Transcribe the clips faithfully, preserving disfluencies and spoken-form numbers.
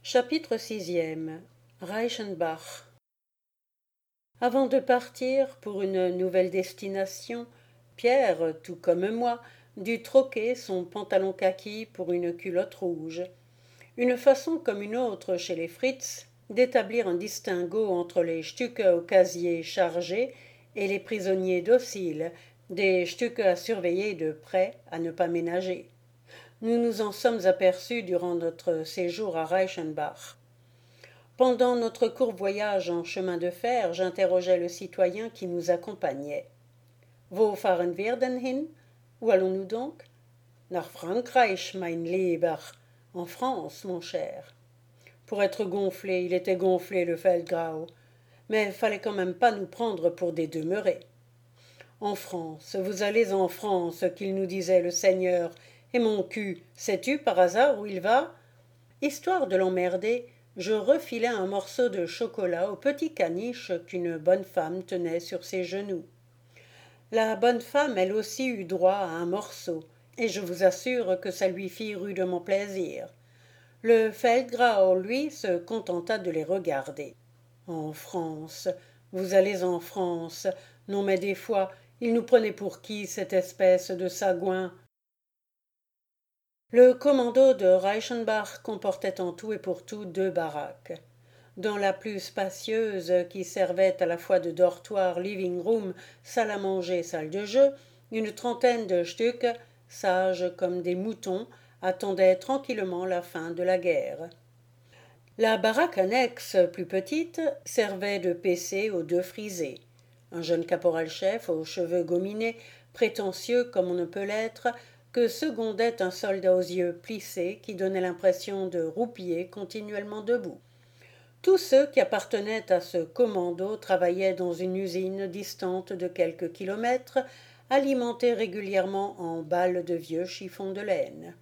Chapitre sixième. Reichenbach. Avant de partir pour une nouvelle destination, Pierre, tout comme moi, dut troquer son pantalon kaki pour une culotte rouge. Une façon comme une autre chez les Fritz d'établir un distinguo entre les Stücke au casier chargé et les prisonniers dociles, des Stücke à surveiller de près, à ne pas ménager. Nous nous en sommes aperçus durant notre séjour à Reichenbach. Pendant notre court voyage en chemin de fer, j'interrogeai le citoyen qui nous accompagnait. « Wo fahren wir denn hin? Où allons-nous donc? »« Nach Frankreich, mein Lieber. »« En France, mon cher. » Pour être gonflé, il était gonflé, le Feldgrau. Mais fallait quand même pas nous prendre pour des demeurés. « En France, vous allez en France, qu'il nous disait le Seigneur. Et mon cul, sais-tu par hasard où il va ?» Histoire de l'emmerder, je refilai un morceau de chocolat au petit caniche qu'une bonne femme tenait sur ses genoux. La bonne femme, elle aussi, eut droit à un morceau, et je vous assure que ça lui fit rudement plaisir. Le Feldgrau, lui, se contenta de les regarder. « En France, vous allez en France. Non mais des fois, il nous prenait pour qui, cette espèce de sagouin ?» Le commando de Reichenbach comportait en tout et pour tout deux baraques. Dans la plus spacieuse, qui servait à la fois de dortoir, living-room, salle à manger, salle de jeu, une trentaine de Stücke, sages comme des moutons, attendaient tranquillement la fin de la guerre. La baraque annexe, plus petite, servait de P C aux deux frisés. Un jeune caporal-chef aux cheveux gominés, prétentieux comme on ne peut l'être, que secondait un soldat aux yeux plissés qui donnait l'impression de roupiller continuellement debout. Tous ceux qui appartenaient à ce commando travaillaient dans une usine distante de quelques kilomètres, alimentée régulièrement en balles de vieux chiffons de laine.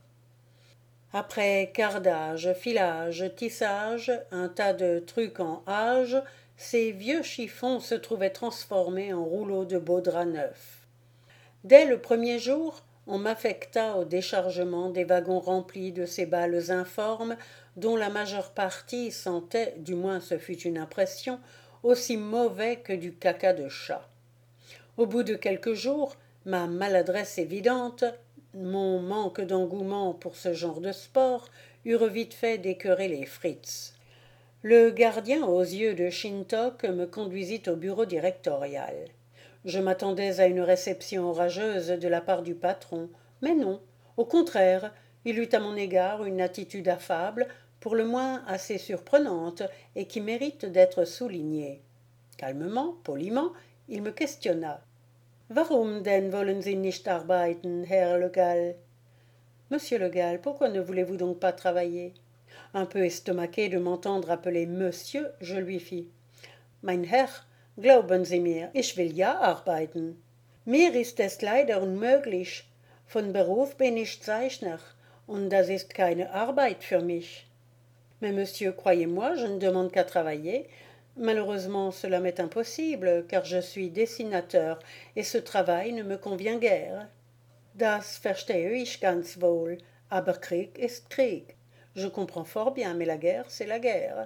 Après cardage, filage, tissage, un tas de trucs en âge, ces vieux chiffons se trouvaient transformés en rouleaux de beaux draps neufs. Dès le premier jour, on m'affecta au déchargement des wagons remplis de ces balles informes dont la majeure partie sentait, du moins ce fut une impression, aussi mauvais que du caca de chat. Au bout de quelques jours, ma maladresse évidente, mon manque d'engouement pour ce genre de sport, eurent vite fait d'écœurer les Fritz. Le gardien aux yeux de Shintok me conduisit au bureau directorial. Je m'attendais à une réception orageuse de la part du patron, mais non, au contraire, il eut à mon égard une attitude affable, pour le moins assez surprenante, et qui mérite d'être soulignée. Calmement, poliment, il me questionna. « Warum denn wollen Sie nicht arbeiten, Herr Le Gall ?»« Monsieur Le Gall, pourquoi ne voulez-vous donc pas travailler ?» Un peu estomaqué de m'entendre appeler monsieur, je lui fis. « Mein Herr, glauben Sie mir, ich will ja arbeiten. Mir ist es leider unmöglich. Von Beruf bin ich Zeichner, und das ist keine Arbeit für mich. » Mais monsieur, croyez-moi, je ne demande qu'à travailler. Malheureusement, cela m'est impossible, car je suis dessinateur, et ce travail ne me convient guère. Das verstehe ich ganz wohl, aber Krieg ist Krieg. Je comprends fort bien, mais la guerre, c'est la guerre.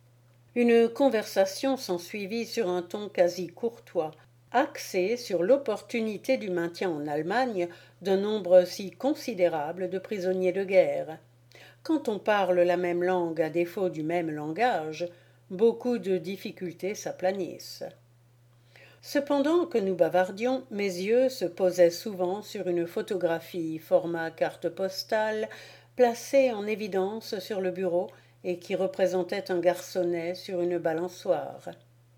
Une conversation s'ensuivit sur un ton quasi courtois, axée sur l'opportunité du maintien en Allemagne d'un nombre si considérable de prisonniers de guerre. Quand on parle la même langue à défaut du même langage, beaucoup de difficultés s'aplanissent. Cependant que nous bavardions, mes yeux se posaient souvent sur une photographie format carte postale placée en évidence sur le bureau et qui représentait un garçonnet sur une balançoire.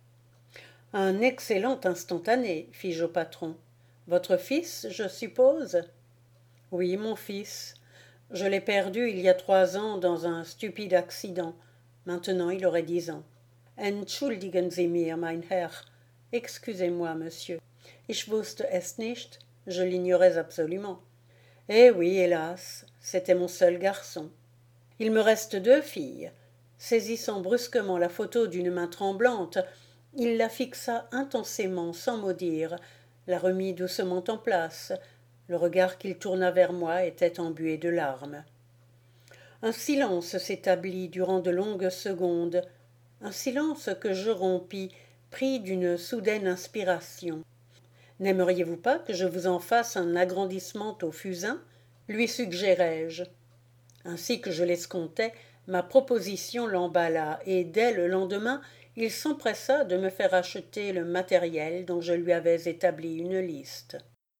« Un excellent instantané, fis-je au patron. Votre fils, je suppose ?»« Oui, mon fils. Je l'ai perdu il y a trois ans dans un stupide accident. Maintenant il aurait dix ans. »« Entschuldigen Sie mir, mein Herr. » « Excusez-moi, monsieur. »« Ich wusste es nicht. » Je l'ignorais absolument. Eh oui, hélas, c'était mon seul garçon. Il me reste deux filles. Saisissant brusquement la photo d'une main tremblante, il la fixa intensément sans mot dire, la remit doucement en place. Le regard qu'il tourna vers moi était embué de larmes. Un silence s'établit durant de longues secondes, un silence que je rompis, pris d'une soudaine inspiration. N'aimeriez-vous pas que je vous en fasse un agrandissement au fusain lui suggérai-je. Ainsi que je l'escomptais, ma proposition l'emballa, et dès le lendemain, il s'empressa de me faire acheter le matériel dont je lui avais établi une liste.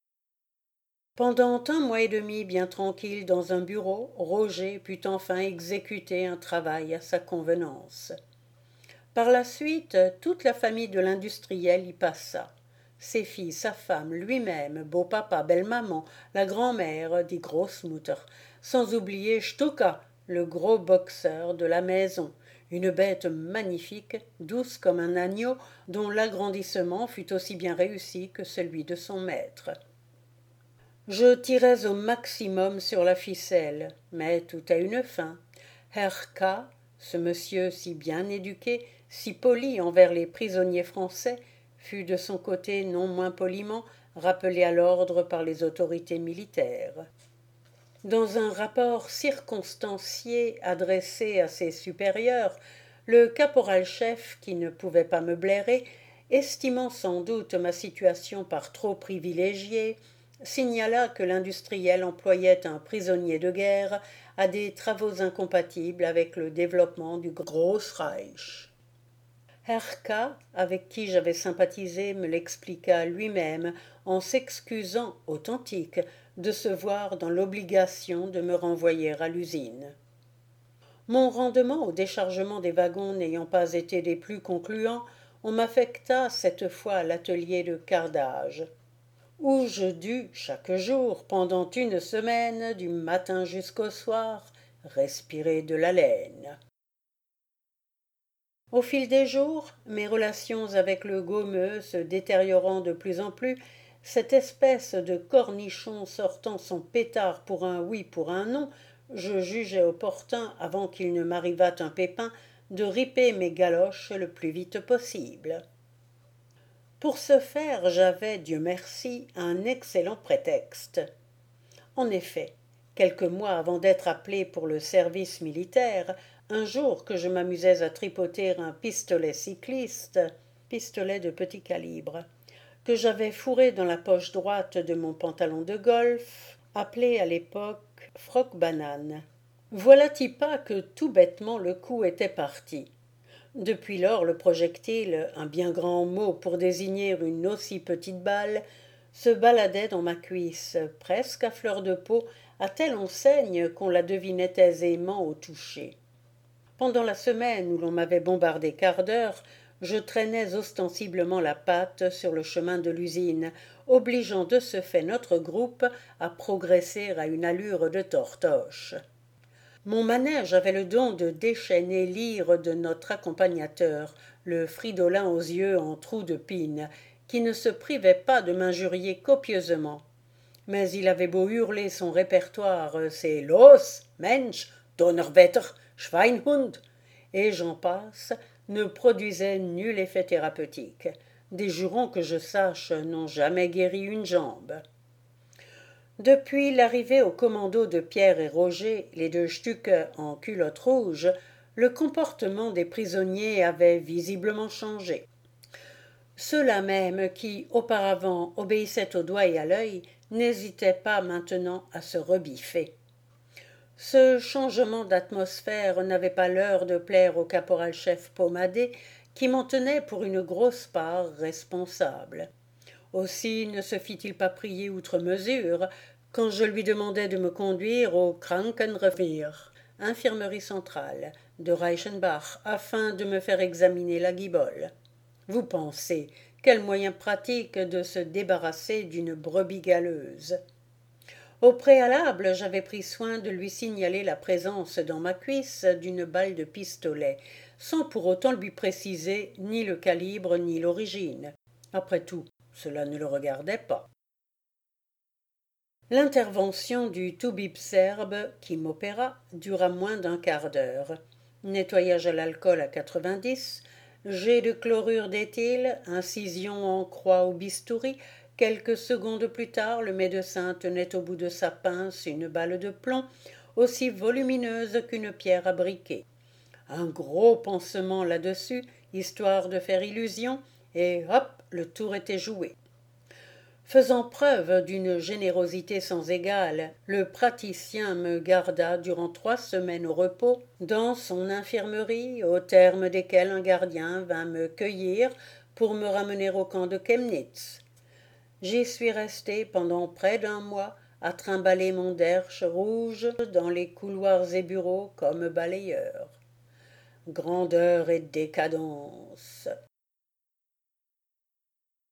Pendant un mois et demi bien tranquille dans un bureau, Roger put enfin exécuter un travail à sa convenance. Par la suite, toute la famille de l'industriel y passa. Ses filles, sa femme, lui-même, beau-papa, belle-maman, la grand-mère, dit Großmutter, sans oublier Stuka, le gros boxeur de la maison, une bête magnifique, douce comme un agneau, dont l'agrandissement fut aussi bien réussi que celui de son maître. Je tirais au maximum sur la ficelle, mais tout a une fin. Herr K., ce monsieur si bien éduqué, si poli envers les prisonniers français, fut de son côté non moins poliment rappelé à l'ordre par les autorités militaires. Dans un rapport circonstancié adressé à ses supérieurs, le caporal-chef, qui ne pouvait pas me blairer, estimant sans doute ma situation par trop privilégiée, signala que l'industriel employait un prisonnier de guerre à des travaux incompatibles avec le développement du Großreich. Herr K., avec qui j'avais sympathisé, me l'expliqua lui-même en s'excusant, authentique, de se voir dans l'obligation de me renvoyer à l'usine. Mon rendement au déchargement des wagons n'ayant pas été des plus concluants, on m'affecta cette fois à l'atelier de cardage, où je dus, chaque jour, pendant une semaine, du matin jusqu'au soir, respirer de la laine. Au fil des jours, mes relations avec le gommeux se détériorant de plus en plus, cette espèce de cornichon sortant son pétard pour un oui pour un non, je jugeai opportun, avant qu'il ne m'arrivât un pépin, de riper mes galoches le plus vite possible. Pour ce faire, j'avais, Dieu merci, un excellent prétexte. En effet, quelques mois avant d'être appelé pour le service militaire, un jour que je m'amusais à tripoter un pistolet cycliste, pistolet de petit calibre, que j'avais fourré dans la poche droite de mon pantalon de golf, appelé à l'époque froc-banane. Voilà-t-il pas que tout bêtement le coup était parti. Depuis lors, le projectile, un bien grand mot pour désigner une aussi petite balle, se baladait dans ma cuisse, presque à fleur de peau, à telle enseigne qu'on la devinait aisément au toucher. Pendant la semaine où l'on m'avait bombardé quart d'heure, je traînais ostensiblement la patte sur le chemin de l'usine, obligeant de ce fait notre groupe à progresser à une allure de tortoche. Mon manège avait le don de déchaîner l'ire de notre accompagnateur, le fridolin aux yeux en trous de pine, qui ne se privait pas de m'injurier copieusement. Mais il avait beau hurler son répertoire, c'est Los, Mensch, Donnerwetter, Schweinhund, et j'en passe, ne produisait nul effet thérapeutique. Des jurons que je sache n'ont jamais guéri une jambe. Depuis l'arrivée au commando de Pierre et Roger, les deux Stucke en culotte rouge, le comportement des prisonniers avait visiblement changé. Ceux-là même qui, auparavant, obéissaient au doigt et à l'œil, n'hésitaient pas maintenant à se rebiffer. Ce changement d'atmosphère n'avait pas l'heure de plaire au caporal-chef pommadé, qui m'en tenait pour une grosse part responsable. Aussi ne se fit-il pas prier outre mesure quand je lui demandai de me conduire au Krankenrevier, infirmerie centrale, de Reichenbach, afin de me faire examiner la guibole. Vous pensez, quel moyen pratique de se débarrasser d'une brebis galeuse. Au préalable, j'avais pris soin de lui signaler la présence dans ma cuisse d'une balle de pistolet, sans pour autant lui préciser ni le calibre ni l'origine. Après tout, cela ne le regardait pas. L'intervention du toubib serbe qui m'opéra dura moins d'un quart d'heure. Nettoyage à l'alcool à quatre-vingt-dix, jet de chlorure d'éthyle, incision en croix au bistouri. Quelques secondes plus tard, le médecin tenait au bout de sa pince une balle de plomb, aussi volumineuse qu'une pierre à briquet. Un gros pansement là-dessus, histoire de faire illusion, et hop, le tour était joué. Faisant preuve d'une générosité sans égale, le praticien me garda durant trois semaines au repos dans son infirmerie, au terme desquelles un gardien vint me cueillir pour me ramener au camp de Chemnitz. J'y suis resté pendant près d'un mois à trimballer mon derche rouge dans les couloirs et bureaux comme balayeur. Grandeur et décadence.